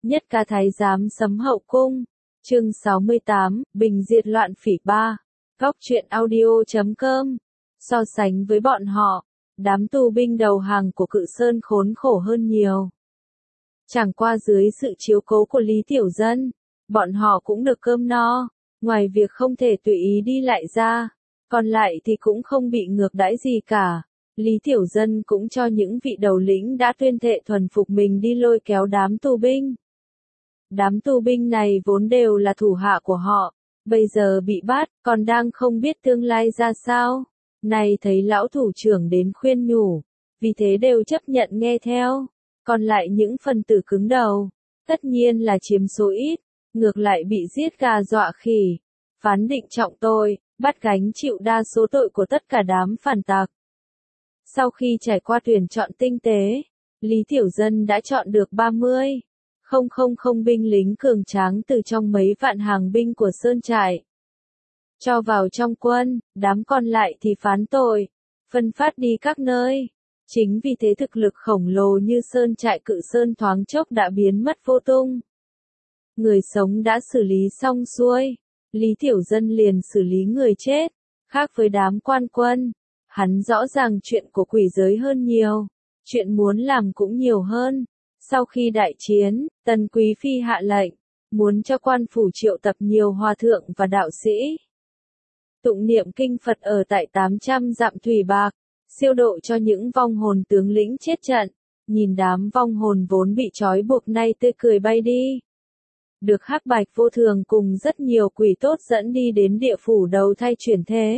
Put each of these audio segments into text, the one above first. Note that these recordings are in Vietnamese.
Nhất ca thái giám sấm hậu cung. Chương 68, Bình diệt loạn phỉ 3. Góc truyện audio.com. So sánh với bọn họ, đám tù binh đầu hàng của Cự Sơn khốn khổ hơn nhiều. Chẳng qua dưới sự chiếu cố của Lý Tiểu Dân, bọn họ cũng được cơm no, ngoài việc không thể tùy ý đi lại ra, còn lại thì cũng không bị ngược đãi gì cả. Lý Tiểu Dân cũng cho những vị đầu lĩnh đã tuyên thệ thuần phục mình đi lôi kéo đám tù binh. Đám tù binh này vốn đều là thủ hạ của họ, bây giờ bị bắt, còn đang không biết tương lai ra sao. Này thấy lão thủ trưởng đến khuyên nhủ, vì thế đều chấp nhận nghe theo. Còn lại những phần tử cứng đầu, tất nhiên là chiếm số ít, ngược lại bị giết gà dọa khỉ. Phán định trọng tội, bắt gánh chịu đa số tội của tất cả đám phản tặc. Sau khi trải qua tuyển chọn tinh tế, Lý Tiểu Dân đã chọn được 30,000 binh lính cường tráng từ trong mấy vạn hàng binh của Sơn Trại. Cho vào trong quân, đám còn lại thì phán tội, phân phát đi các nơi. Chính vì thế thực lực khổng lồ như Sơn Trại Cự Sơn thoáng chốc đã biến mất vô tung. Người sống đã xử lý xong xuôi, Lý Tiểu Dân liền xử lý người chết. Khác với đám quan quân, hắn rõ ràng chuyện của quỷ giới hơn nhiều, chuyện muốn làm cũng nhiều hơn. Sau khi đại chiến, Tần Quý Phi hạ lệnh, muốn cho quan phủ triệu tập nhiều hòa thượng và đạo sĩ. Tụng niệm kinh Phật ở tại 800 dặm thủy bạc, siêu độ cho những vong hồn tướng lĩnh chết trận. Nhìn đám vong hồn vốn bị trói buộc nay tươi cười bay đi. Được Hắc Bạch Vô Thường cùng rất nhiều quỷ tốt dẫn đi đến địa phủ đầu thai chuyển thế.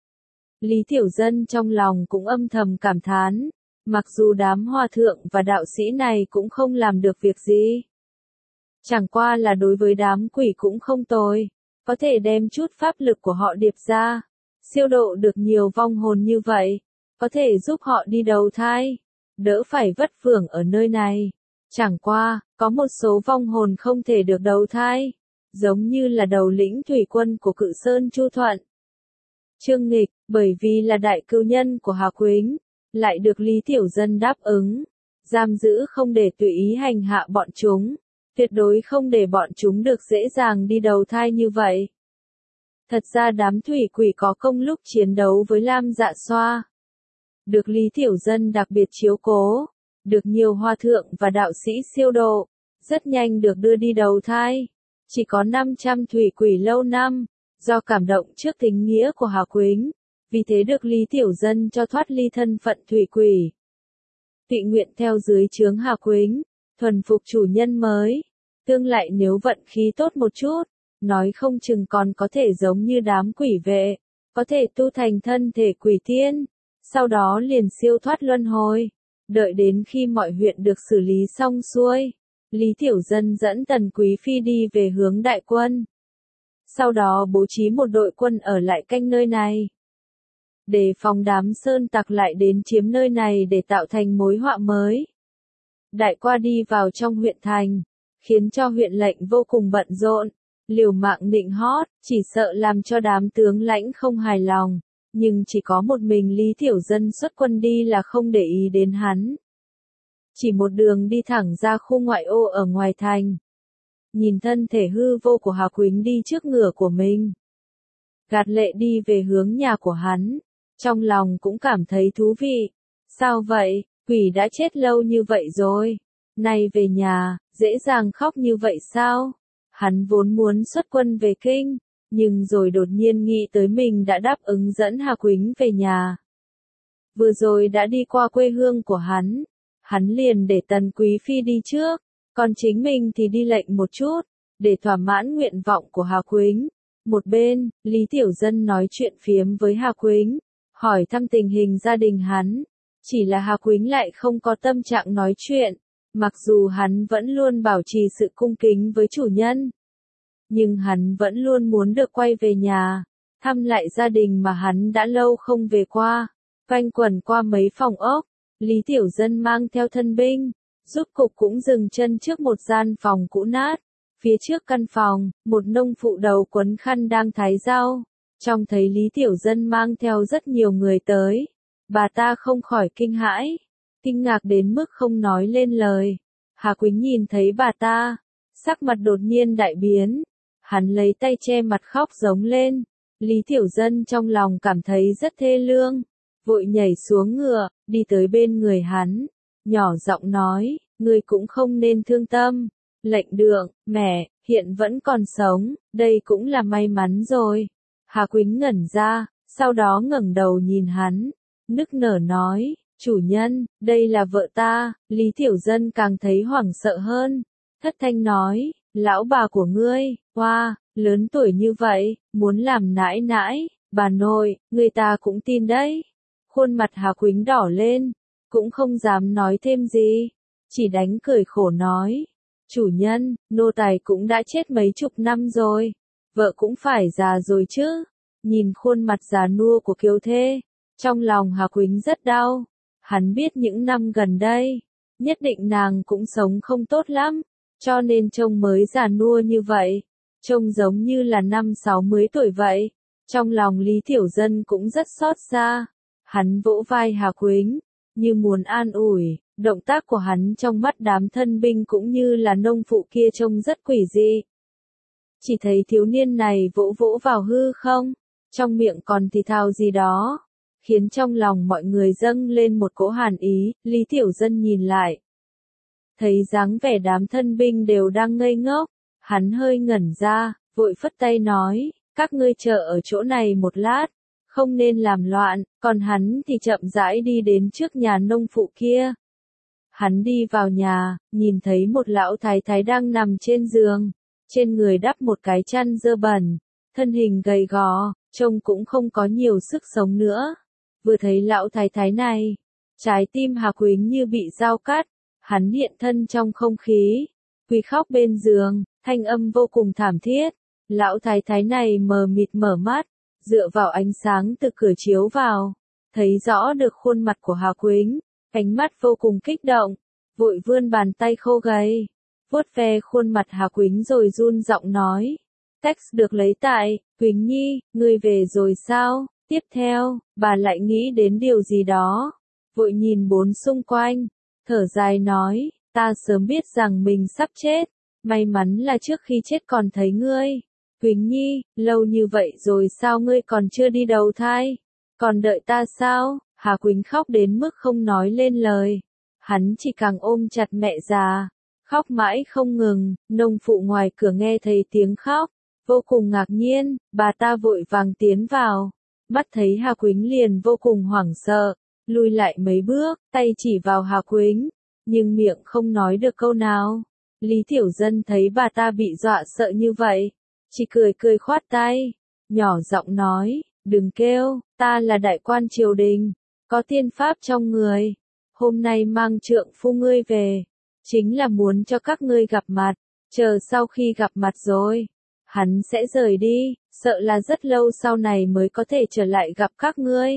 Lý Tiểu Dân trong lòng cũng âm thầm cảm thán, mặc dù đám hòa thượng và đạo sĩ này cũng không làm được việc gì. Chẳng qua là đối với đám quỷ cũng không tồi, có thể đem chút pháp lực của họ điệp ra, siêu độ được nhiều vong hồn như vậy, có thể giúp họ đi đầu thai, đỡ phải vất vưởng ở nơi này. Chẳng qua, có một số vong hồn không thể được đầu thai, giống như là đầu lĩnh thủy quân của Cự Sơn Chu Thuận. Trương Nghịch, bởi vì là đại cưu nhân của Hà Quýnh, lại được Lý Tiểu Dân đáp ứng, giam giữ không để tùy ý hành hạ bọn chúng, tuyệt đối không để bọn chúng được dễ dàng đi đầu thai như vậy. Thật ra đám thủy quỷ có công lúc chiến đấu với Lam Dạ Xoa, được Lý Tiểu Dân đặc biệt chiếu cố, được nhiều hòa thượng và đạo sĩ siêu độ, rất nhanh được đưa đi đầu thai. Chỉ có 500 thủy quỷ lâu năm, do cảm động trước tình nghĩa của Hà Quýnh, vì thế được Lý Tiểu Dân cho thoát ly thân phận thủy quỷ. Tụy nguyện theo dưới trướng Hà Quýnh, thuần phục chủ nhân mới. Tương lại nếu vận khí tốt một chút, nói không chừng còn có thể giống như đám quỷ vệ, có thể tu thành thân thể quỷ tiên, sau đó liền siêu thoát luân hồi. Đợi đến khi mọi huyện được xử lý xong xuôi, Lý Tiểu Dân dẫn Tần Quý Phi đi về hướng đại quân. Sau đó bố trí một đội quân ở lại canh nơi này, để phòng đám sơn tặc lại đến chiếm nơi này để tạo thành mối họa mới. Đại qua đi vào trong huyện thành, khiến cho huyện lệnh vô cùng bận rộn, liều mạng nịnh hót, chỉ sợ làm cho đám tướng lãnh không hài lòng. Nhưng chỉ có một mình Lý Tiểu Dân xuất quân đi là không để ý đến hắn. Chỉ một đường đi thẳng ra khu ngoại ô ở ngoài thành. Nhìn thân thể hư vô của Hà Quýnh đi trước ngựa của mình, gạt lệ đi về hướng nhà của hắn, trong lòng cũng cảm thấy thú vị. Sao vậy, quỷ đã chết lâu như vậy rồi, nay về nhà, dễ dàng khóc như vậy sao? Hắn vốn muốn xuất quân về kinh, nhưng rồi đột nhiên nghĩ tới mình đã đáp ứng dẫn Hà Quýnh về nhà. Vừa rồi đã đi qua quê hương của hắn liền để Tần Quý Phi đi trước, còn chính mình thì đi lệnh một chút, để thỏa mãn nguyện vọng của Hà Quýnh. Một bên, Lý Tiểu Dân nói chuyện phiếm với Hà Quýnh, hỏi thăm tình hình gia đình hắn. Chỉ là Hà Quýnh lại không có tâm trạng nói chuyện, mặc dù hắn vẫn luôn bảo trì sự cung kính với chủ nhân. Nhưng hắn vẫn luôn muốn được quay về nhà, thăm lại gia đình mà hắn đã lâu không về qua. Quanh quẩn qua mấy phòng ốc, Lý Tiểu Dân mang theo thân binh, rốt cục cũng dừng chân trước một gian phòng cũ nát. Phía trước căn phòng, một nông phụ đầu quấn khăn đang thái rau. Trông thấy Lý Tiểu Dân mang theo rất nhiều người tới, bà ta không khỏi kinh hãi, kinh ngạc đến mức không nói lên lời. Hà Quýnh nhìn thấy bà ta, sắc mặt đột nhiên đại biến. Hắn lấy tay che mặt khóc giống lên. Lý Tiểu Dân trong lòng cảm thấy rất thê lương, vội nhảy xuống ngựa, đi tới bên người hắn, nhỏ giọng nói, ngươi cũng không nên thương tâm. Lệnh Đường, mẹ, hiện vẫn còn sống, đây cũng là may mắn rồi. Hà Quýnh ngẩn ra, sau đó ngẩng đầu nhìn hắn, nức nở nói, chủ nhân, đây là vợ ta. Lý Tiểu Dân càng thấy hoảng sợ hơn, thất thanh nói, lão bà của ngươi, hoa, lớn tuổi như vậy, muốn làm nãi nãi, bà nội, người ta cũng tin đấy. Khuôn mặt Hà Quýnh đỏ lên, cũng không dám nói thêm gì, chỉ đánh cười khổ nói, chủ nhân, nô tài cũng đã chết mấy chục năm rồi, vợ cũng phải già rồi chứ. Nhìn khuôn mặt già nua của kiều thê, trong lòng Hà Quýnh rất đau, hắn biết những năm gần đây, nhất định nàng cũng sống không tốt lắm, cho nên trông mới già nua như vậy, trông giống như là năm 60 tuổi vậy. Trong lòng Lý Tiểu Dân cũng rất xót xa, hắn vỗ vai Hà Quýnh, như muốn an ủi, động tác của hắn trong mắt đám thân binh cũng như là nông phụ kia trông rất quỷ dị. Chỉ thấy thiếu niên này vỗ vỗ vào hư không, trong miệng còn thì thào gì đó, khiến trong lòng mọi người dâng lên một cỗ hàn ý. Lý Tiểu Dân nhìn lại, thấy dáng vẻ đám thân binh đều đang ngây ngốc, hắn hơi ngẩn ra, vội phất tay nói, các ngươi chờ ở chỗ này một lát, không nên làm loạn, còn hắn thì chậm rãi đi đến trước nhà nông phụ kia. Hắn đi vào nhà, nhìn thấy một lão thái thái đang nằm trên giường, trên người đắp một cái chăn dơ bẩn, thân hình gầy gò, trông cũng không có nhiều sức sống nữa. Vừa thấy lão thái thái này, trái tim Hà Quýnh như bị dao cắt, hắn hiện thân trong không khí, quỳ khóc bên giường, thanh âm vô cùng thảm thiết. Lão thái thái này mờ mịt mở mắt, dựa vào ánh sáng từ cửa chiếu vào, thấy rõ được khuôn mặt của Hà Quýnh, ánh mắt vô cùng kích động, vội vươn bàn tay khô gầy, vuốt ve khuôn mặt Hà Quýnh rồi run giọng nói, text được lấy tại, Quýnh Nhi, ngươi về rồi sao? Tiếp theo, bà lại nghĩ đến điều gì đó, vội nhìn bốn xung quanh, thở dài nói, ta sớm biết rằng mình sắp chết, may mắn là trước khi chết còn thấy ngươi. Quýnh Nhi, lâu như vậy rồi sao ngươi còn chưa đi đầu thai? Còn đợi ta sao? Hà Quýnh khóc đến mức không nói lên lời. Hắn chỉ càng ôm chặt mẹ già, khóc mãi không ngừng. Nông phụ ngoài cửa nghe thấy tiếng khóc, vô cùng ngạc nhiên, bà ta vội vàng tiến vào. Mắt thấy Hà Quýnh liền vô cùng hoảng sợ, lùi lại mấy bước, tay chỉ vào Hà Quýnh, nhưng miệng không nói được câu nào. Lý Tiểu Dân thấy bà ta bị dọa sợ như vậy, chỉ cười cười khoát tay, nhỏ giọng nói, đừng kêu, ta là đại quan triều đình, có tiên pháp trong người, hôm nay mang trượng phu ngươi về, chính là muốn cho các ngươi gặp mặt, chờ sau khi gặp mặt rồi, hắn sẽ rời đi, sợ là rất lâu sau này mới có thể trở lại gặp các ngươi.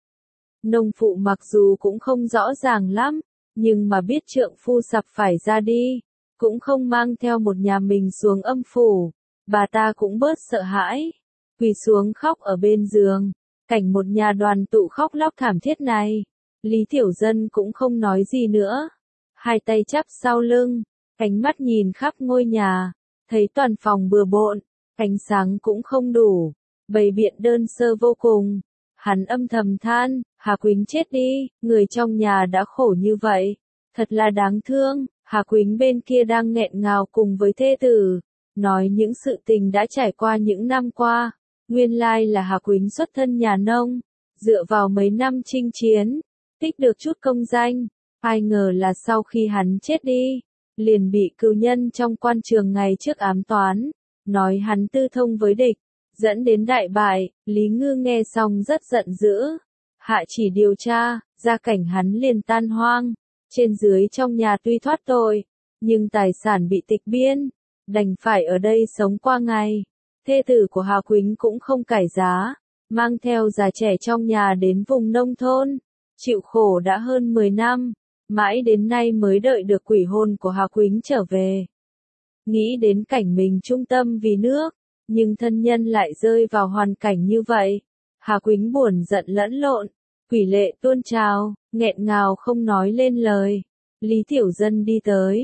Nông phụ mặc dù cũng không rõ ràng lắm, nhưng mà biết trượng phu sắp phải ra đi, cũng không mang theo một nhà mình xuống âm phủ. Bà ta cũng bớt sợ hãi, quỳ xuống khóc ở bên giường, cảnh một nhà đoàn tụ khóc lóc thảm thiết này. Lý Tiểu Dân cũng không nói gì nữa, hai tay chắp sau lưng, ánh mắt nhìn khắp ngôi nhà, thấy toàn phòng bừa bộn, ánh sáng cũng không đủ, bày biện đơn sơ vô cùng. Hắn âm thầm than, Hà Quýnh chết đi, người trong nhà đã khổ như vậy, thật là đáng thương. Hà Quýnh bên kia đang nghẹn ngào cùng với thê tử, nói những sự tình đã trải qua những năm qua. Nguyên lai là Hà Quýnh xuất thân nhà nông, dựa vào mấy năm chinh chiến, tích được chút công danh, ai ngờ là sau khi hắn chết đi, liền bị cừu nhân trong quan trường ngày trước ám toán, nói hắn tư thông với địch, dẫn đến đại bại. Lý Ngư nghe xong rất giận dữ, hạ chỉ điều tra, gia cảnh hắn liền tan hoang, trên dưới trong nhà tuy thoát tội, nhưng tài sản bị tịch biên, đành phải ở đây sống qua ngày. Thê tử của Hà Quýnh cũng không cải giá, mang theo già trẻ trong nhà đến vùng nông thôn, chịu khổ đã hơn 10 năm, mãi đến nay mới đợi được quỷ hồn của Hà Quýnh trở về. Nghĩ đến cảnh mình trung tâm vì nước, nhưng thân nhân lại rơi vào hoàn cảnh như vậy, Hà Quýnh buồn giận lẫn lộn, quỷ lệ tuôn trào, nghẹn ngào không nói lên lời. Lý Tiểu Dân đi tới,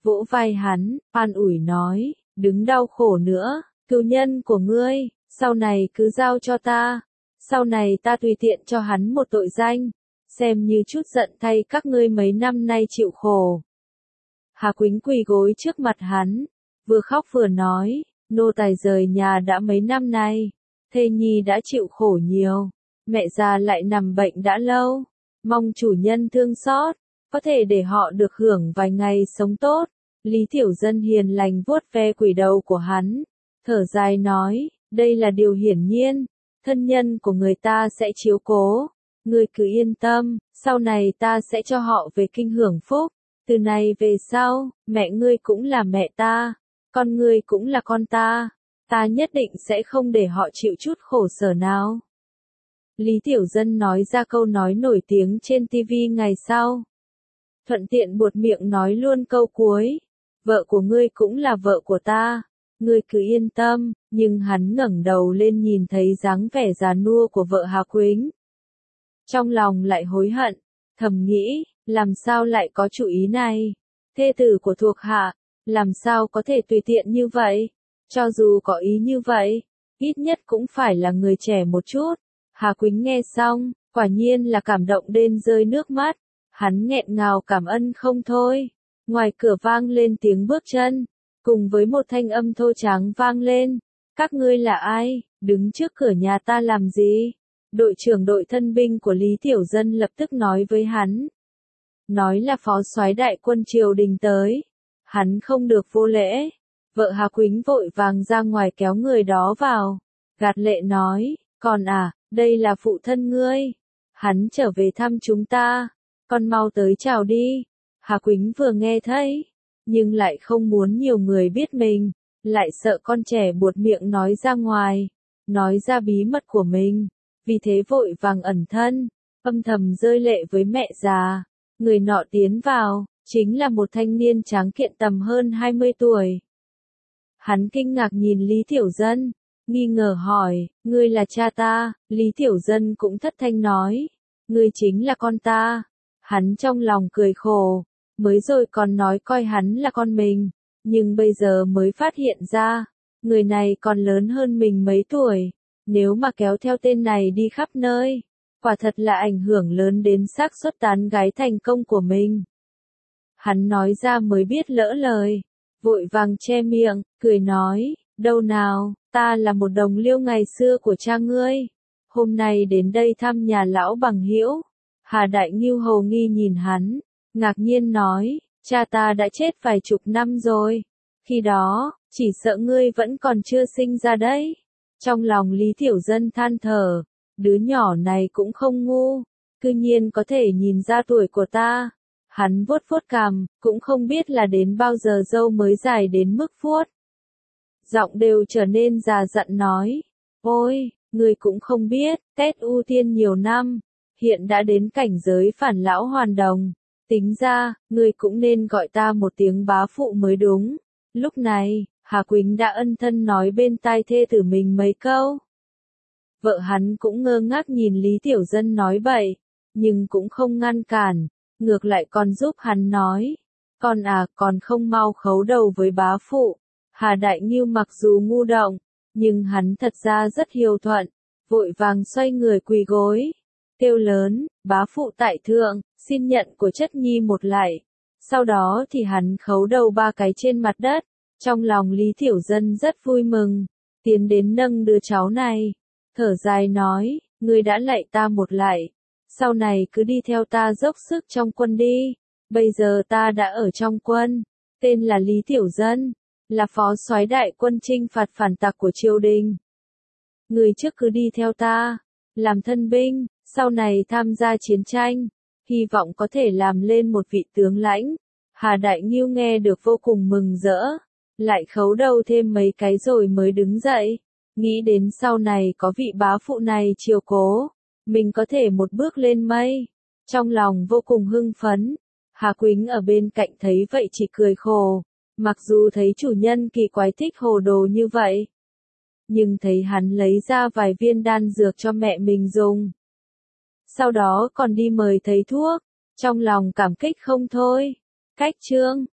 vỗ vai hắn, an ủi nói, đừng đau khổ nữa, cừu nhân của ngươi, sau này cứ giao cho ta, sau này ta tùy tiện cho hắn một tội danh, xem như chút giận thay các ngươi mấy năm nay chịu khổ. Hà Quýnh quỳ gối trước mặt hắn, vừa khóc vừa nói, nô tài rời nhà đã mấy năm nay, thê nhi đã chịu khổ nhiều, mẹ già lại nằm bệnh đã lâu, mong chủ nhân thương xót, có thể để họ được hưởng vài ngày sống tốt. Lý Tiểu Dân hiền lành vuốt ve quỷ đầu của hắn, thở dài nói, đây là điều hiển nhiên, thân nhân của người ta sẽ chiếu cố, ngươi cứ yên tâm, sau này ta sẽ cho họ về kinh hưởng phúc, từ này về sau, mẹ ngươi cũng là mẹ ta, con ngươi cũng là con ta nhất định sẽ không để họ chịu chút khổ sở nào. Lý Tiểu Dân nói ra câu nói nổi tiếng trên TV ngày sau. Thuận tiện buột miệng nói luôn câu cuối, vợ của ngươi cũng là vợ của ta, ngươi cứ yên tâm, nhưng hắn ngẩng đầu lên nhìn thấy dáng vẻ già nua của vợ Hà Quýnh. Trong lòng lại hối hận, thầm nghĩ, làm sao lại có chủ ý này, thê tử của thuộc hạ, làm sao có thể tùy tiện như vậy, cho dù có ý như vậy, ít nhất cũng phải là người trẻ một chút. Hà Quýnh nghe xong, quả nhiên là cảm động đến rơi nước mắt, hắn nghẹn ngào cảm ơn không thôi. Ngoài cửa vang lên tiếng bước chân, cùng với một thanh âm thô tráng vang lên, các ngươi là ai, đứng trước cửa nhà ta làm gì? Đội trưởng đội thân binh của Lý Tiểu Dân lập tức nói với hắn, nói là phó soái đại quân triều đình tới, hắn không được vô lễ. Vợ Hà Quýnh vội vàng ra ngoài kéo người đó vào, gạt lệ nói, con à, đây là phụ thân ngươi, hắn trở về thăm chúng ta, con mau tới chào đi. Hà Quýnh vừa nghe thấy, nhưng lại không muốn nhiều người biết mình, lại sợ con trẻ buột miệng nói ra ngoài, nói ra bí mật của mình, vì thế vội vàng ẩn thân, âm thầm rơi lệ với mẹ già. Người nọ tiến vào, chính là một thanh niên tráng kiện tầm hơn 20 tuổi. Hắn kinh ngạc nhìn Lý Tiểu Dân, nghi ngờ hỏi, ngươi là cha ta? Lý Tiểu Dân cũng thất thanh nói, ngươi chính là con ta. Hắn trong lòng cười khổ, mới rồi còn nói coi hắn là con mình, nhưng bây giờ mới phát hiện ra, người này còn lớn hơn mình mấy tuổi, nếu mà kéo theo tên này đi khắp nơi, quả thật là ảnh hưởng lớn đến xác suất tán gái thành công của mình. Hắn nói ra mới biết lỡ lời, vội vàng che miệng, cười nói, đâu nào, ta là một đồng liêu ngày xưa của cha ngươi, hôm nay đến đây thăm nhà lão bằng hữu. Hà Đại Ngưu hầu nghi nhìn hắn, ngạc nhiên nói, cha ta đã chết vài chục năm rồi, khi đó, chỉ sợ ngươi vẫn còn chưa sinh ra đấy. Trong lòng Lý Tiểu Dân than thở, đứa nhỏ này cũng không ngu, cư nhiên có thể nhìn ra tuổi của ta. Hắn vuốt vuốt cằm, cũng không biết là đến bao giờ râu mới dài đến mức vuốt. Giọng đều trở nên già dặn nói, ôi, ngươi cũng không biết, Tết ưu tiên nhiều năm, hiện đã đến cảnh giới phản lão hoàn đồng, tính ra, ngươi cũng nên gọi ta một tiếng bá phụ mới đúng. Lúc này, Hà Quýnh đã ân thân nói bên tai thê tử mình mấy câu. Vợ hắn cũng ngơ ngác nhìn Lý Tiểu Dân nói bậy, nhưng cũng không ngăn cản, ngược lại còn giúp hắn nói, con à, còn không mau khấu đầu với bá phụ. Hà Đại Ngưu mặc dù ngu động, nhưng hắn thật ra rất hiếu thuận, vội vàng xoay người quỳ gối, kêu lớn, bá phụ tại thượng, xin nhận của chất nhi một lạy. Sau đó thì hắn khấu đầu 3 cái trên mặt đất, trong lòng Lý Tiểu Dân rất vui mừng, tiến đến nâng đứa cháu này, thở dài nói, ngươi đã lạy ta một lạy, sau này cứ đi theo ta dốc sức trong quân đi, bây giờ ta đã ở trong quân, tên là Lý Tiểu Dân, là phó soái đại quân chinh phạt phản tặc của triều đình. Ngươi trước cứ đi theo ta, làm thân binh, sau này tham gia chiến tranh, hy vọng có thể làm lên một vị tướng lãnh. Hà Đại Ngưu nghe được vô cùng mừng rỡ, lại khấu đầu thêm mấy cái rồi mới đứng dậy, nghĩ đến sau này có vị bá phụ này chiều cố, mình có thể một bước lên mây, trong lòng vô cùng hưng phấn. Hà Quýnh ở bên cạnh thấy vậy chỉ cười khổ, mặc dù thấy chủ nhân kỳ quái thích hồ đồ như vậy, nhưng thấy hắn lấy ra vài viên đan dược cho mẹ mình dùng, sau đó còn đi mời thầy thuốc, trong lòng cảm kích không thôi. Cách chương